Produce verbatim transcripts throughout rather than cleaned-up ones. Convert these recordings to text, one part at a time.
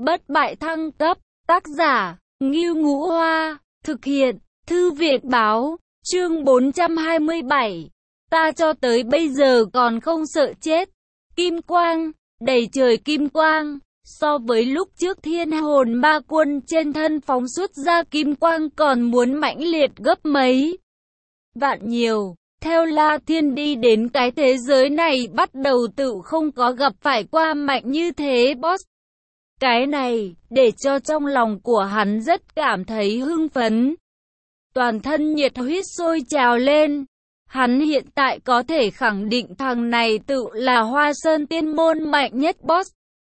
bất bại thăng cấp. Tác giả, Ngưu Ngũ Hoa. Thực hiện, Thư viện Báo. Chương bốn trăm hai mươi bảy. Ta cho tới bây giờ còn không sợ chết. Kim quang, đầy trời kim quang. So với lúc trước thiên hồn ma quân trên thân phóng xuất ra kim quang còn muốn mãnh liệt gấp mấy vạn nhiều. Theo La Thiên đi đến cái thế giới này bắt đầu tự không có gặp phải qua mạnh như thế boss. Cái này, để cho trong lòng của hắn rất cảm thấy hưng phấn. Toàn thân nhiệt huyết sôi trào lên. Hắn hiện tại có thể khẳng định thằng này tự là Hoa Sơn Tiên Môn mạnh nhất boss.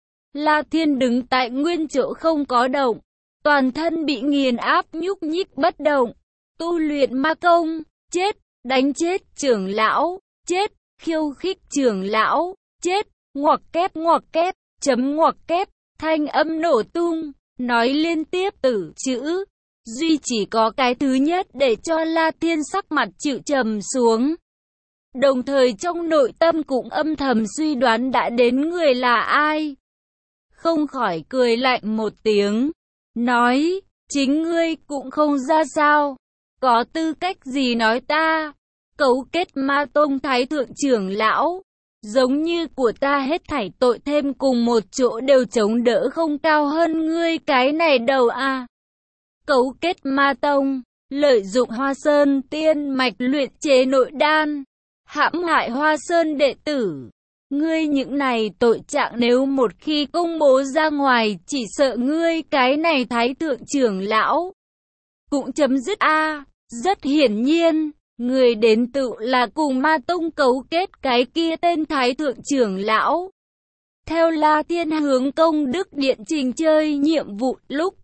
La Thiên đứng tại nguyên chỗ không có động. Toàn thân bị nghiền áp nhúc nhích bất động. Tu luyện ma công, chết, đánh chết trưởng lão, chết, khiêu khích trưởng lão, chết, ngoặc kép ngoặc kép, chấm ngoặc kép, thanh âm nổ tung, nói liên tiếp tử chữ. Duy chỉ có cái thứ nhất để cho La Thiên sắc mặt chịu trầm xuống. Đồng thời trong nội tâm cũng âm thầm suy đoán đã đến người là ai. Không khỏi cười lạnh một tiếng, nói, chính ngươi cũng không ra sao, có tư cách gì nói ta, cấu kết ma tông thái thượng trưởng lão, giống như của ta hết thảy tội thêm cùng một chỗ đều chống đỡ không cao hơn ngươi cái này đầu à. Cấu kết ma tông, lợi dụng Hoa Sơn tiên mạch luyện chế nội đan, hãm hại Hoa Sơn đệ tử. Ngươi những này tội trạng nếu một khi công bố ra ngoài chỉ sợ ngươi cái này thái thượng trưởng lão cũng chấm dứt a. À, rất hiển nhiên, người đến tự là cùng ma tông cấu kết cái kia tên thái thượng trưởng lão. Theo La Thiên hướng công đức điện trình chơi nhiệm vụ lúc,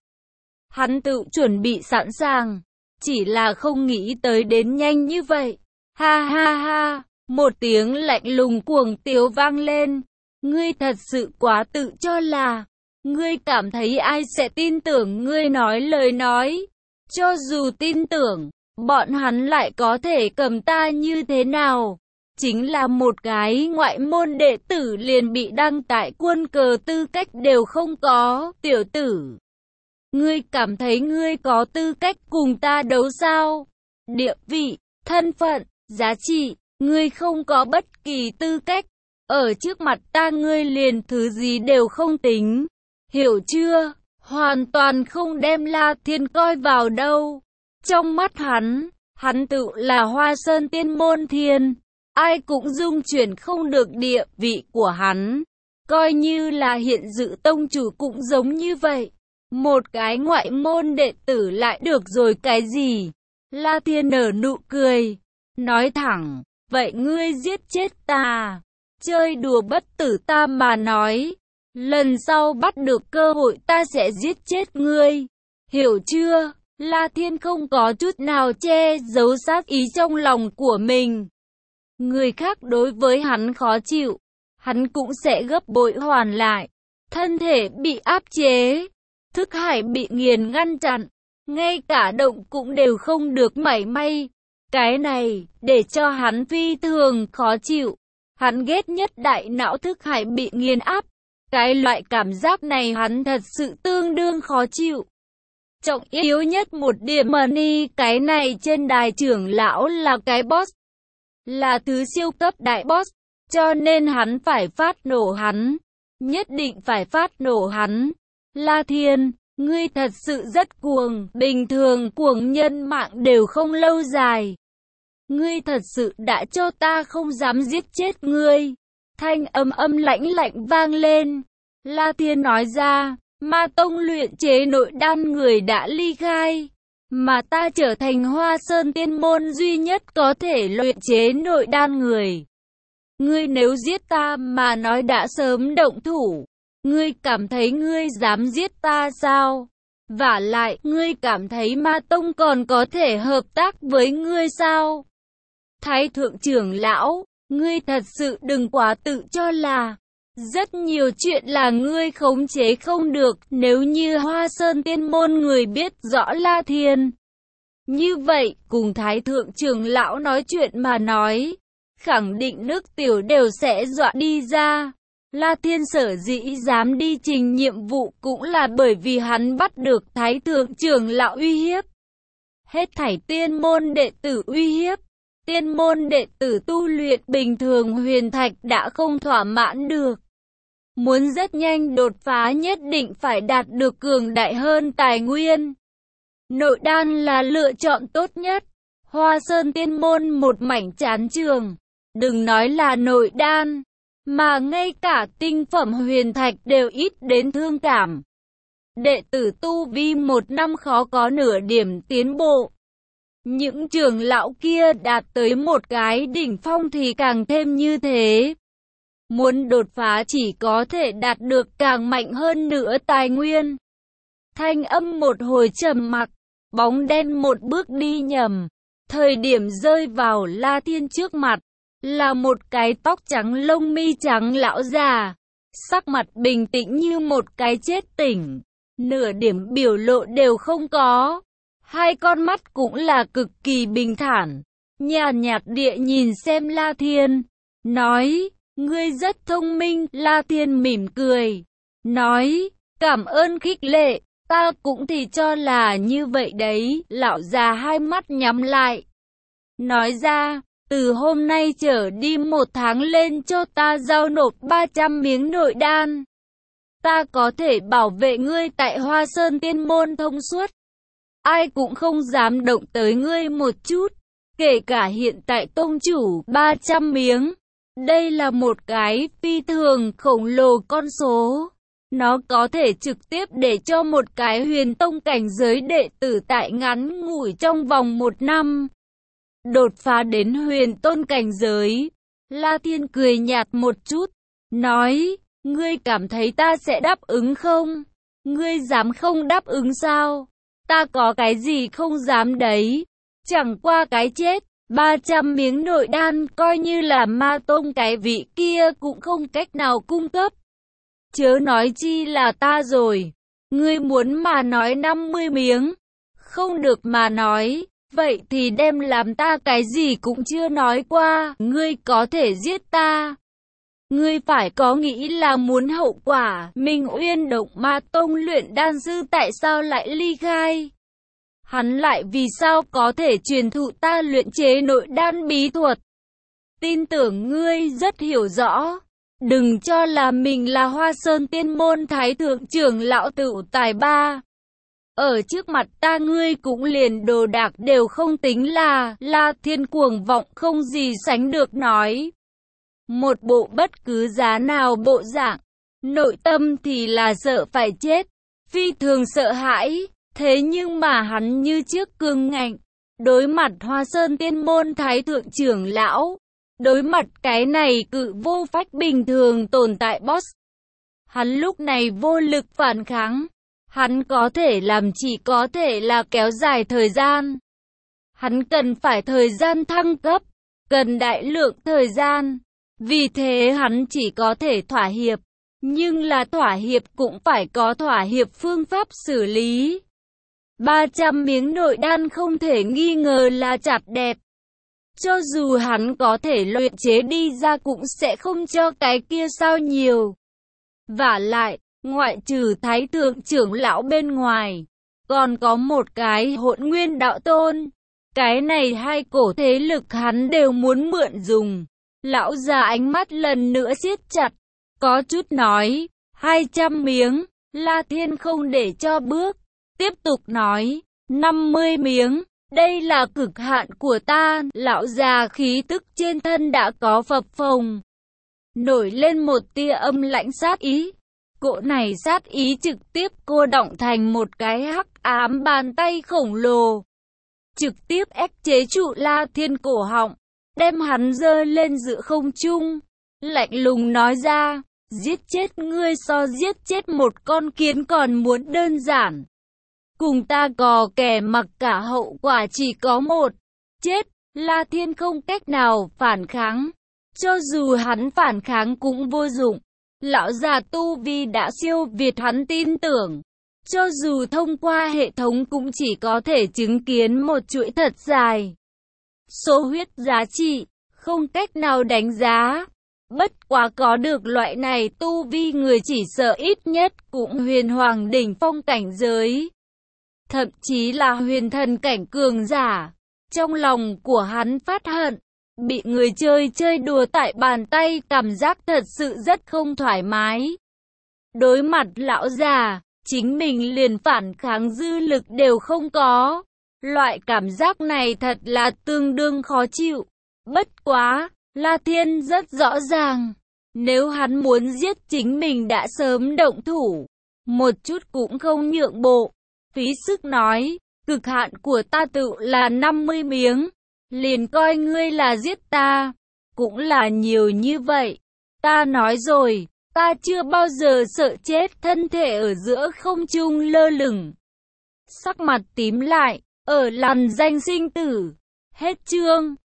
hắn tự chuẩn bị sẵn sàng, chỉ là không nghĩ tới đến nhanh như vậy. Ha ha ha. Một tiếng lạnh lùng cuồng tiếu vang lên. Ngươi thật sự quá tự cho là. Ngươi cảm thấy ai sẽ tin tưởng ngươi nói lời nói. Cho dù tin tưởng, bọn hắn lại có thể cầm ta như thế nào. Chính là một cái ngoại môn đệ tử liền bị đăng tại quân cờ tư cách đều không có. Tiểu tử, ngươi cảm thấy ngươi có tư cách cùng ta đấu sao? Địa vị, thân phận, giá trị. Ngươi không có bất kỳ tư cách, ở trước mặt ta ngươi liền thứ gì đều không tính, hiểu chưa? Hoàn toàn không đem La Thiên coi vào đâu. Trong mắt hắn, hắn tự là Hoa Sơn Tiên Môn Thiên, ai cũng dung chuyển không được địa vị của hắn. Coi như là hiện dự tông chủ cũng giống như vậy. Một cái ngoại môn đệ tử lại được rồi cái gì? La Thiên nở nụ cười, nói thẳng. Vậy ngươi giết chết ta, chơi đùa bất tử ta mà nói, lần sau bắt được cơ hội ta sẽ giết chết ngươi, hiểu chưa? La Thiên không có chút nào che giấu sát ý trong lòng của mình. Người khác đối với hắn khó chịu, hắn cũng sẽ gấp bội hoàn lại. Thân thể bị áp chế, thức hải bị nghiền ngăn chặn, ngay cả động cũng đều không được mảy may. Cái này, để cho hắn phi thường khó chịu. Hắn ghét nhất đại não thức hải bị nghiền áp. Cái loại cảm giác này hắn thật sự tương đương khó chịu. Trọng yếu nhất một điểm money, cái này trên đài trưởng lão là cái boss. Là thứ siêu cấp đại boss. Cho nên hắn phải phát nổ hắn. Nhất định phải phát nổ hắn. La Thiên, ngươi thật sự rất cuồng. Bình thường cuồng nhân mạng đều không lâu dài. Ngươi thật sự đã cho ta không dám giết chết ngươi. Thanh âm âm lãnh lạnh vang lên. La Thiên nói ra, ma tông luyện chế nội đan người đã ly khai. Mà ta trở thành Hoa Sơn Tiên Môn duy nhất có thể luyện chế nội đan người. Ngươi nếu giết ta mà nói đã sớm động thủ. Ngươi cảm thấy ngươi dám giết ta sao? Vả lại, ngươi cảm thấy ma tông còn có thể hợp tác với ngươi sao? Thái thượng trưởng lão, ngươi thật sự đừng quá tự cho là. Rất nhiều chuyện là ngươi khống chế không được. Nếu như Hoa Sơn Tiên Môn người biết rõ La Thiên như vậy, cùng Thái thượng trưởng lão nói chuyện mà nói, khẳng định nước tiểu đều sẽ dọa đi ra. La Thiên sở dĩ dám đi trình nhiệm vụ cũng là bởi vì hắn bắt được Thái Thượng trưởng lão uy hiếp. Hết thảy tiên môn đệ tử uy hiếp. Tiên môn đệ tử tu luyện bình thường huyền thạch đã không thỏa mãn được. Muốn rất nhanh đột phá nhất định phải đạt được cường đại hơn tài nguyên. Nội đan là lựa chọn tốt nhất. Hoa Sơn tiên môn một mảnh chán trường. Đừng nói là nội đan, mà ngay cả tinh phẩm huyền thạch đều ít đến thương cảm. Đệ tử tu vi một năm khó có nửa điểm tiến bộ. Những trưởng lão kia đạt tới một cái đỉnh phong thì càng thêm như thế. Muốn đột phá chỉ có thể đạt được càng mạnh hơn nữa tài nguyên. Thanh âm một hồi trầm mặc, bóng đen một bước đi nhầm. Thời điểm rơi vào La Thiên trước mặt, là một cái tóc trắng lông mi trắng lão già. Sắc mặt bình tĩnh như một cái chết tỉnh, nửa điểm biểu lộ đều không có. Hai con mắt cũng là cực kỳ bình thản, nhàn nhạt địa nhìn xem La Thiên, nói, ngươi rất thông minh. La Thiên mỉm cười, nói, cảm ơn khích lệ, ta cũng thì cho là như vậy đấy. Lão già hai mắt nhắm lại, nói ra, từ hôm nay trở đi một tháng lên cho ta giao nộp ba trăm miếng nội đan. Ta có thể bảo vệ ngươi tại Hoa Sơn tiên môn thông suốt. Ai cũng không dám động tới ngươi một chút, kể cả hiện tại tông chủ. Ba trăm miếng. Đây là một cái phi thường khổng lồ con số. Nó có thể trực tiếp để cho một cái huyền tông cảnh giới đệ tử tại ngắn ngủi trong vòng một năm đột phá đến huyền tôn cảnh giới. La Thiên cười nhạt một chút, nói, ngươi cảm thấy ta sẽ đáp ứng không? Ngươi dám không đáp ứng sao? Ta có cái gì không dám đấy. Chẳng qua cái chết, ba trăm miếng nội đan coi như là ma tông cái vị kia cũng không cách nào cung cấp. Chớ nói chi là ta rồi. Ngươi muốn mà nói năm mươi miếng. Không được mà nói. Vậy thì đem làm ta cái gì cũng chưa nói qua. Ngươi có thể giết ta. Ngươi phải có nghĩ là muốn hậu quả. Minh Uyên Động Ma Tông luyện đan sư tại sao lại ly khai? Hắn lại vì sao có thể truyền thụ ta luyện chế nội đan bí thuật? Tin tưởng ngươi rất hiểu rõ. Đừng cho là mình là Hoa Sơn tiên môn thái thượng trưởng lão tựu tài ba. Ở trước mặt ta ngươi cũng liền đồ đạc đều không tính là. La Thiên cuồng vọng không gì sánh được nói. Một bộ bất cứ giá nào bộ dạng. Nội tâm thì là sợ phải chết. Phi thường sợ hãi. Thế nhưng mà hắn như trước cương ngạnh. Đối mặt Hoa Sơn tiên môn thái thượng trưởng lão. Đối mặt cái này cự vô phách bình thường tồn tại boss. Hắn lúc này vô lực phản kháng. Hắn có thể làm chỉ có thể là kéo dài thời gian. Hắn cần phải thời gian thăng cấp. Cần đại lượng thời gian. Vì thế hắn chỉ có thể thỏa hiệp. Nhưng là thỏa hiệp cũng phải có thỏa hiệp phương pháp xử lý. ba trăm miếng nội đan không thể nghi ngờ là chặt đẹp. Cho dù hắn có thể luyện chế đi ra cũng sẽ không cho cái kia sao nhiều. Vả lại, ngoại trừ thái thượng trưởng lão bên ngoài, còn có một cái hỗn nguyên đạo tôn. Cái này hai cổ thế lực hắn đều muốn mượn dùng. Lão già ánh mắt lần nữa siết chặt, có chút nói, hai trăm miếng. La Thiên không để cho bước, tiếp tục nói, năm mươi miếng. Đây là cực hạn của ta. Lão già khí tức trên thân đã có phập phồng, nổi lên một tia âm lãnh sát ý. Cỗ này sát ý trực tiếp cô đọng thành một cái hắc ám bàn tay khổng lồ, trực tiếp ép chế trụ La Thiên cổ họng, đem hắn giơ lên giữa không trung, lạnh lùng nói ra, giết chết ngươi so giết chết một con kiến còn muốn đơn giản. Cùng ta gò kẻ mặc cả hậu quả chỉ có một, chết. La Thiên không cách nào phản kháng. Cho dù hắn phản kháng cũng vô dụng. Lão già tu vi đã siêu việt hắn tin tưởng. Cho dù thông qua hệ thống cũng chỉ có thể chứng kiến một chuỗi thật dài. Số huyết giá trị, không cách nào đánh giá. Bất quá có được loại này tu vi người chỉ sợ ít nhất cũng huyền hoàng đỉnh phong cảnh giới. Thậm chí là huyền thần cảnh cường giả. Trong lòng của hắn phát hận, bị người chơi chơi đùa tại bàn tay, cảm giác thật sự rất không thoải mái. Đối mặt lão già, chính mình liền phản kháng dư lực đều không có. Loại cảm giác này thật là tương đương khó chịu. Bất quá, La Thiên rất rõ ràng, nếu hắn muốn giết chính mình đã sớm động thủ, một chút cũng không nhượng bộ. Phí sức nói, cực hạn của ta tự là năm mươi miếng, liền coi ngươi là giết ta, cũng là nhiều như vậy. Ta nói rồi, ta chưa bao giờ sợ chết, thân thể ở giữa không trung lơ lửng. Sắc mặt tím lại, ở làn danh sinh tử. Hết chương.